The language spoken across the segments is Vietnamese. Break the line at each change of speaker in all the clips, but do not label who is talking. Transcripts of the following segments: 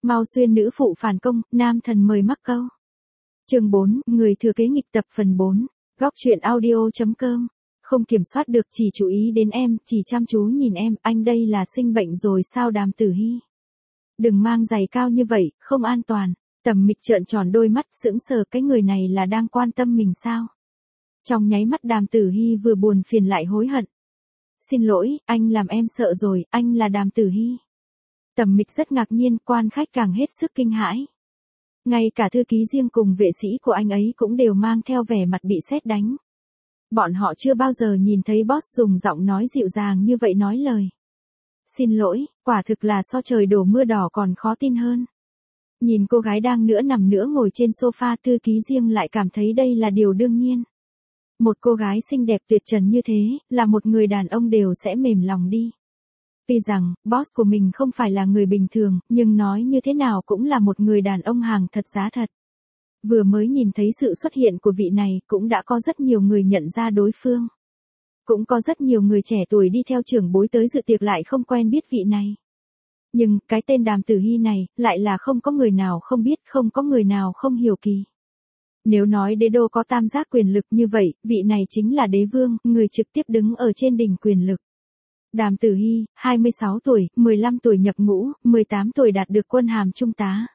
Mau xuyên nữ phụ phản công, nam thần mời mắc câu. Chương 4, người thừa kế nghịch tập phần 4. Góc truyện audio.com. Không kiểm soát được, chỉ chú ý đến em, chỉ chăm chú nhìn em, anh đây là sinh bệnh rồi sao Đàm Tử Hi? Đừng mang giày cao như vậy, không an toàn. Tầm Mịch trợn tròn đôi mắt sững sờ, cái người này là đang quan tâm mình sao? Trong nháy mắt Đàm Tử Hi vừa buồn phiền lại hối hận. Xin lỗi, anh làm em sợ rồi, anh là Đàm Tử Hi. Tầm Mịch rất ngạc nhiên, quan khách càng hết sức kinh hãi. Ngay cả thư ký riêng cùng vệ sĩ của anh ấy cũng đều mang theo vẻ mặt bị sét đánh. Bọn họ chưa bao giờ nhìn thấy boss dùng giọng nói dịu dàng như vậy nói lời. Xin lỗi, quả thực là so trời đổ mưa đỏ còn khó tin hơn. Nhìn cô gái đang nửa nằm nửa ngồi trên sofa, thư ký riêng lại cảm thấy đây là điều đương nhiên. Một cô gái xinh đẹp tuyệt trần như thế, là một người đàn ông đều sẽ mềm lòng đi. Vì rằng, boss của mình không phải là người bình thường, nhưng nói như thế nào cũng là một người đàn ông hàng thật giá thật. Vừa mới nhìn thấy sự xuất hiện của vị này, cũng đã có rất nhiều người nhận ra đối phương. Cũng có rất nhiều người trẻ tuổi đi theo trưởng bối tới dự tiệc lại không quen biết vị này. Nhưng, cái tên Đàm Tử Hi này, lại là không có người nào không biết, không có người nào không hiểu kỳ. Nếu nói đế đô có tam giác quyền lực như vậy, vị này chính là đế vương, người trực tiếp đứng ở trên đỉnh quyền lực. Đàm Tử Hi, 26 tuổi, 15 tuổi nhập ngũ, 18 tuổi đạt được quân hàm trung tá.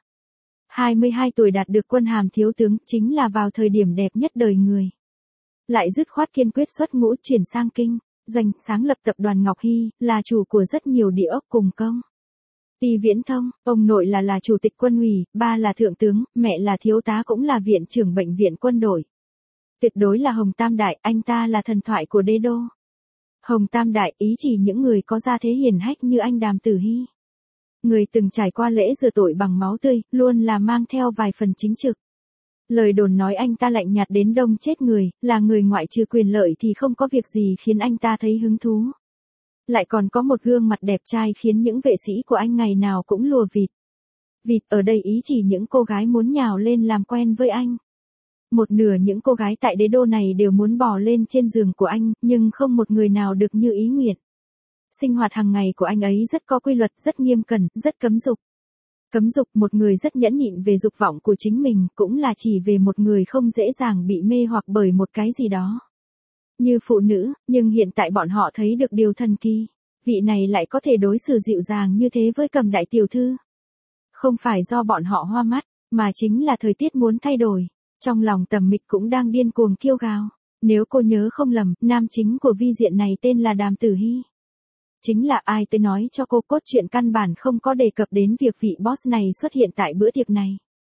22 tuổi đạt được quân hàm thiếu tướng, chính là vào thời điểm đẹp nhất đời người. Lại dứt khoát kiên quyết xuất ngũ chuyển sang kinh, doanh, sáng lập tập đoàn Ngọc Hy, là chủ của rất nhiều địa ốc cùng công ty viễn thông, ông nội là chủ tịch quân ủy, ba là thượng tướng, mẹ là thiếu tá cũng là viện trưởng bệnh viện quân đội. Tuyệt đối là Hồng Tam Đại, anh ta là thần thoại của đế đô. Hồng Tam Đại ý chỉ những người có gia thế hiển hách như anh Đàm Tử Hi. Người từng trải qua lễ rửa tội bằng máu tươi, luôn là mang theo vài phần chính trực. Lời đồn nói anh ta lạnh nhạt đến đông chết người, là người ngoại trừ quyền lợi thì không có việc gì khiến anh ta thấy hứng thú. Lại còn có một gương mặt đẹp trai khiến những vệ sĩ của anh ngày nào cũng lùa vịt. Vịt ở đây ý chỉ những cô gái muốn nhào lên làm quen với anh. Một nửa những cô gái tại đế đô này đều muốn bò lên trên giường của anh, nhưng không một người nào được như ý nguyện. Sinh hoạt hàng ngày của anh ấy rất có quy luật, rất nghiêm cẩn, rất cấm dục. Cấm dục, một người rất nhẫn nhịn về dục vọng của chính mình, cũng là chỉ về một người không dễ dàng bị mê hoặc bởi một cái gì đó. Như phụ nữ, nhưng hiện tại bọn họ thấy được điều thần kỳ. Vị này lại có thể đối xử dịu dàng như thế với Cầm đại tiểu thư. Không phải do bọn họ hoa mắt, mà chính là thời tiết muốn thay đổi. Trong lòng Tầm Mịch cũng đang điên cuồng kêu gào. Nếu cô nhớ không lầm, nam chính của vi diện này tên là Đàm Tử Hi. Chính là ai tới nói cho cô cốt truyện căn bản không có đề cập đến việc vị boss này xuất hiện tại bữa tiệc này.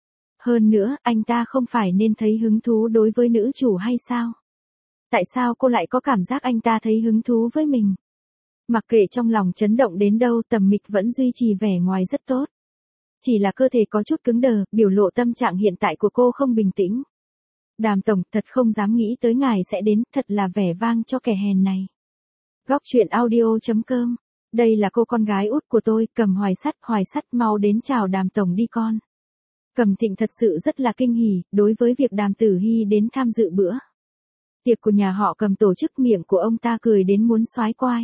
Hơn nữa, anh ta không phải nên thấy hứng thú đối với nữ chủ hay sao? Tại sao cô lại có cảm giác anh ta thấy hứng thú với mình? Mặc kệ trong lòng chấn động đến đâu, Tầm Mịch vẫn duy trì vẻ ngoài rất tốt. Chỉ là cơ thể có chút cứng đờ, biểu lộ tâm trạng hiện tại của cô không bình tĩnh. Đàm tổng, thật không dám nghĩ tới ngài sẽ đến, thật là vẻ vang cho kẻ hèn này. Góc truyện audio.com. Đây là cô con gái út của tôi, Cầm Hoài Sắt mau đến chào Đàm tổng đi con. Cầm Thịnh thật sự rất là kinh hỉ, đối với việc Đàm Tử Hi đến tham dự bữa tiệc của nhà họ Cầm tổ chức, miệng của ông ta cười đến muốn xoái quai.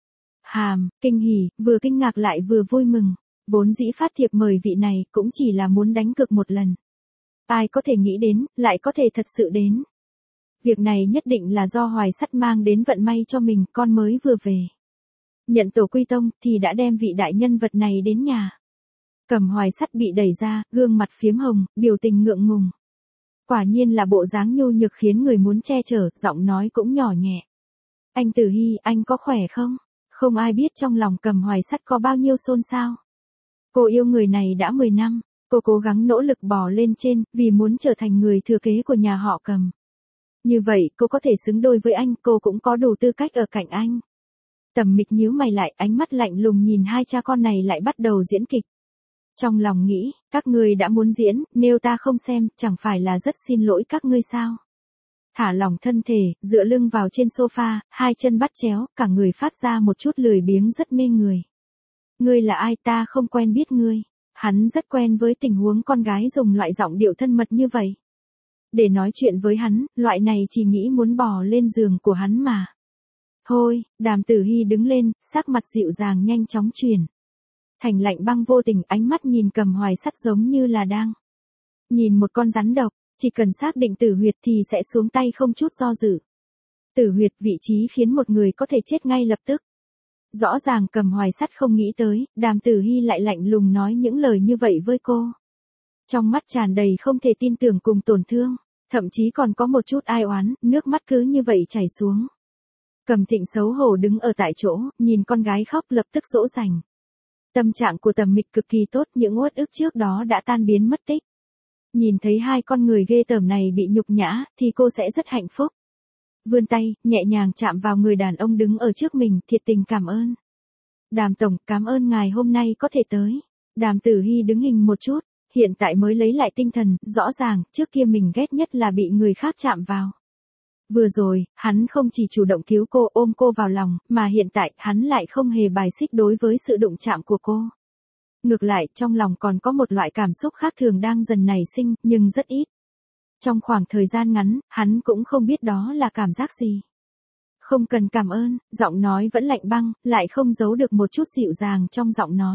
Kinh hỉ, vừa kinh ngạc lại vừa vui mừng. Vốn dĩ phát thiệp mời vị này cũng chỉ là muốn đánh cược một lần. Ai có thể nghĩ đến, lại có thể thật sự đến. Việc này nhất định là do Hoài Sắt mang đến vận may cho mình, con mới vừa về. Nhận tổ quy tông thì đã đem vị đại nhân vật này đến nhà. Cầm Hoài Sắt bị đẩy ra, gương mặt phiếm hồng, biểu tình ngượng ngùng. Quả nhiên là bộ dáng nhu nhược khiến người muốn che chở, giọng nói cũng nhỏ nhẹ. Anh Tử Hi, anh có khỏe không? Không ai biết trong lòng Cầm Hoài Sắt có bao nhiêu xôn xao. Cô yêu người này đã 10 năm, cô cố gắng nỗ lực bò lên trên, vì muốn trở thành người thừa kế của nhà họ Cầm. Như vậy, cô có thể xứng đôi với anh, cô cũng có đủ tư cách ở cạnh anh. Tầm Mịch nhíu mày lại, ánh mắt lạnh lùng nhìn hai cha con này lại bắt đầu diễn kịch. Trong lòng nghĩ, các ngươi đã muốn diễn, nếu ta không xem, chẳng phải là rất xin lỗi các ngươi sao? Thả lỏng thân thể, dựa lưng vào trên sofa, hai chân bắt chéo, cả người phát ra một chút lười biếng rất mê người. Ngươi là ai, ta không quen biết ngươi. Hắn rất quen với tình huống con gái dùng loại giọng điệu thân mật như vậy. Để nói chuyện với hắn, loại này chỉ nghĩ muốn bò lên giường của hắn mà. Thôi, Đàm Tử Hi đứng lên, sắc mặt dịu dàng nhanh chóng chuyển thành lạnh băng vô tình, ánh mắt nhìn Cầm Hoài Sắt giống như là đang nhìn một con rắn độc, chỉ cần xác định tử huyệt thì sẽ xuống tay không chút do dự. Tử huyệt, vị trí khiến một người có thể chết ngay lập tức. Rõ ràng Cầm Hoài Sắt không nghĩ tới, Đàm Tử Hi lại lạnh lùng nói những lời như vậy với cô. Trong mắt tràn đầy không thể tin tưởng cùng tổn thương, thậm chí còn có một chút ai oán, nước mắt cứ như vậy chảy xuống. Cầm Thịnh xấu hổ đứng ở tại chỗ, nhìn con gái khóc lập tức dỗ dành. Tâm trạng của Tầm Mịch cực kỳ tốt, những uất ức trước đó đã tan biến mất tích. Nhìn thấy hai con người ghê tởm này bị nhục nhã, thì cô sẽ rất hạnh phúc. Vươn tay, nhẹ nhàng chạm vào người đàn ông đứng ở trước mình, thiệt tình cảm ơn. Đàm tổng, cảm ơn ngài hôm nay có thể tới. Đàm Tử Hi đứng hình một chút, hiện tại mới lấy lại tinh thần, rõ ràng, trước kia mình ghét nhất là bị người khác chạm vào. Vừa rồi, hắn không chỉ chủ động cứu cô, ôm cô vào lòng, mà hiện tại, hắn lại không hề bài xích đối với sự đụng chạm của cô. Ngược lại, trong lòng còn có một loại cảm xúc khác thường đang dần nảy sinh, nhưng rất ít. Trong khoảng thời gian ngắn, hắn cũng không biết đó là cảm giác gì. Không cần cảm ơn, giọng nói vẫn lạnh băng, lại không giấu được một chút dịu dàng trong giọng nói.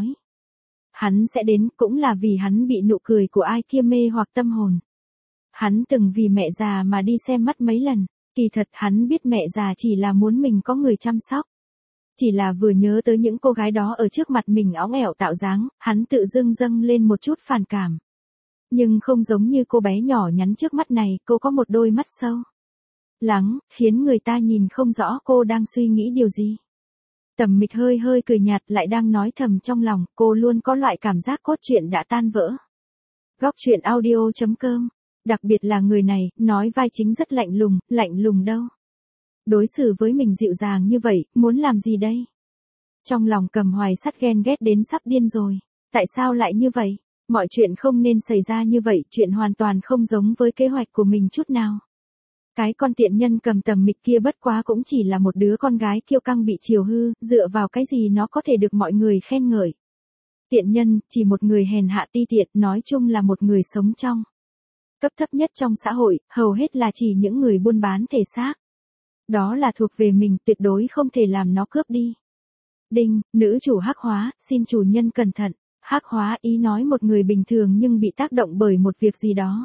Hắn sẽ đến cũng là vì hắn bị nụ cười của ai kia mê hoặc tâm hồn. Hắn từng vì mẹ già mà đi xem mắt mấy lần, kỳ thật hắn biết mẹ già chỉ là muốn mình có người chăm sóc. Chỉ là vừa nhớ tới những cô gái đó ở trước mặt mình óng ẻo tạo dáng, hắn tự dưng dâng lên một chút phản cảm. Nhưng không giống như cô bé nhỏ nhắn trước mắt này, cô có một đôi mắt sâu lắng, khiến người ta nhìn không rõ cô đang suy nghĩ điều gì. Tầm Mịch hơi hơi cười nhạt, lại đang nói thầm trong lòng, cô luôn có loại cảm giác cốt truyện đã tan vỡ. Góc truyện audio.com, đặc biệt là người này, nói vai chính rất lạnh lùng đâu. Đối xử với mình dịu dàng như vậy, muốn làm gì đây? Trong lòng Cầm Hoài Sắt ghen ghét đến sắp điên rồi. Tại sao lại như vậy? Mọi chuyện không nên xảy ra như vậy, chuyện hoàn toàn không giống với kế hoạch của mình chút nào. Cái con tiện nhân Cầm Tầm Mịch kia bất quá cũng chỉ là một đứa con gái kiêu căng bị chiều hư, dựa vào cái gì nó có thể được mọi người khen ngợi. Tiện nhân, chỉ một người hèn hạ ti tiện, nói chung là một người sống trong cấp thấp nhất trong xã hội, hầu hết là chỉ những người buôn bán thể xác. Đó là thuộc về mình, tuyệt đối không thể làm nó cướp đi. Đinh, nữ chủ Hắc Hóa, xin chủ nhân cẩn thận. Hắc Hóa ý nói một người bình thường nhưng bị tác động bởi một việc gì đó.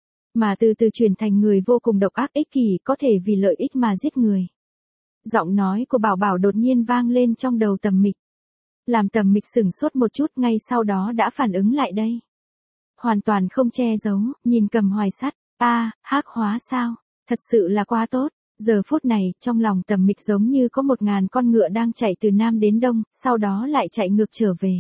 Mà từ từ chuyển thành người vô cùng độc ác ích kỷ, có thể vì lợi ích mà giết người. Giọng nói của Bảo Bảo đột nhiên vang lên trong đầu Tầm Mịch. Làm Tầm Mịch sửng sốt một chút, ngay sau đó đã phản ứng lại đây. Hoàn toàn không che giấu, nhìn Cầm Hoài Sắt, Hắc Hóa sao? Thật sự là quá tốt. Giờ phút này, trong lòng Tầm Mịch giống như có 1000 con ngựa đang chạy từ Nam đến Đông, sau đó lại chạy ngược trở về.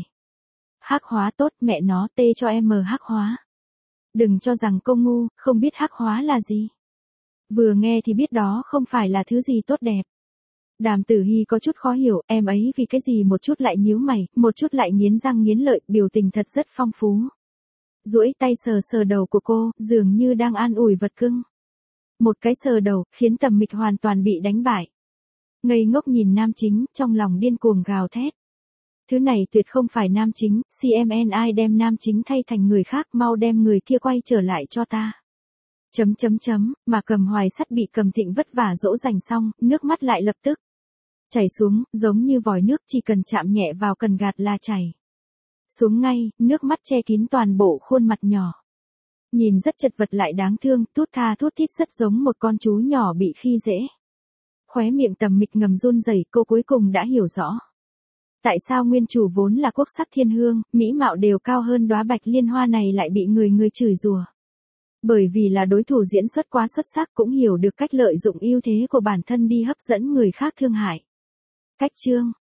Hắc Hóa tốt, mẹ nó, tê cho em Hắc Hóa. Đừng cho rằng cô ngu, không biết Hắc Hóa là gì. Vừa nghe thì biết đó không phải là thứ gì tốt đẹp. Đàm Tử Hi có chút khó hiểu, em ấy vì cái gì một chút lại nhíu mày, một chút lại nghiến răng nghiến lợi, biểu tình thật rất phong phú. Duỗi tay sờ sờ đầu của cô, dường như đang an ủi vật cưng. Một cái sờ đầu, khiến Tầm Mịch hoàn toàn bị đánh bại. Ngây ngốc nhìn nam chính, trong lòng điên cuồng gào thét. Thứ này tuyệt không phải nam chính, CMNI đem nam chính thay thành người khác, mau đem người kia quay trở lại cho ta. Mà Cầm Hoài Sắt bị Cầm Thịnh vất vả dỗ dành xong, nước mắt lại lập tức chảy xuống, giống như vòi nước, chỉ cần chạm nhẹ vào cần gạt là chảy xuống ngay, nước mắt che kín toàn bộ khuôn mặt nhỏ. Nhìn rất chật vật lại đáng thương, thút tha thút thít rất giống một con chú nhỏ bị khi dễ. Khóe miệng Tầm Mịch ngầm run rẩy, cô cuối cùng đã hiểu rõ. Tại sao nguyên chủ vốn là quốc sắc thiên hương, mỹ mạo đều cao hơn đóa bạch liên hoa này lại bị người chửi rủa. Bởi vì là đối thủ diễn xuất quá xuất sắc, cũng hiểu được cách lợi dụng ưu thế của bản thân đi hấp dẫn người khác thương hại. Cách chương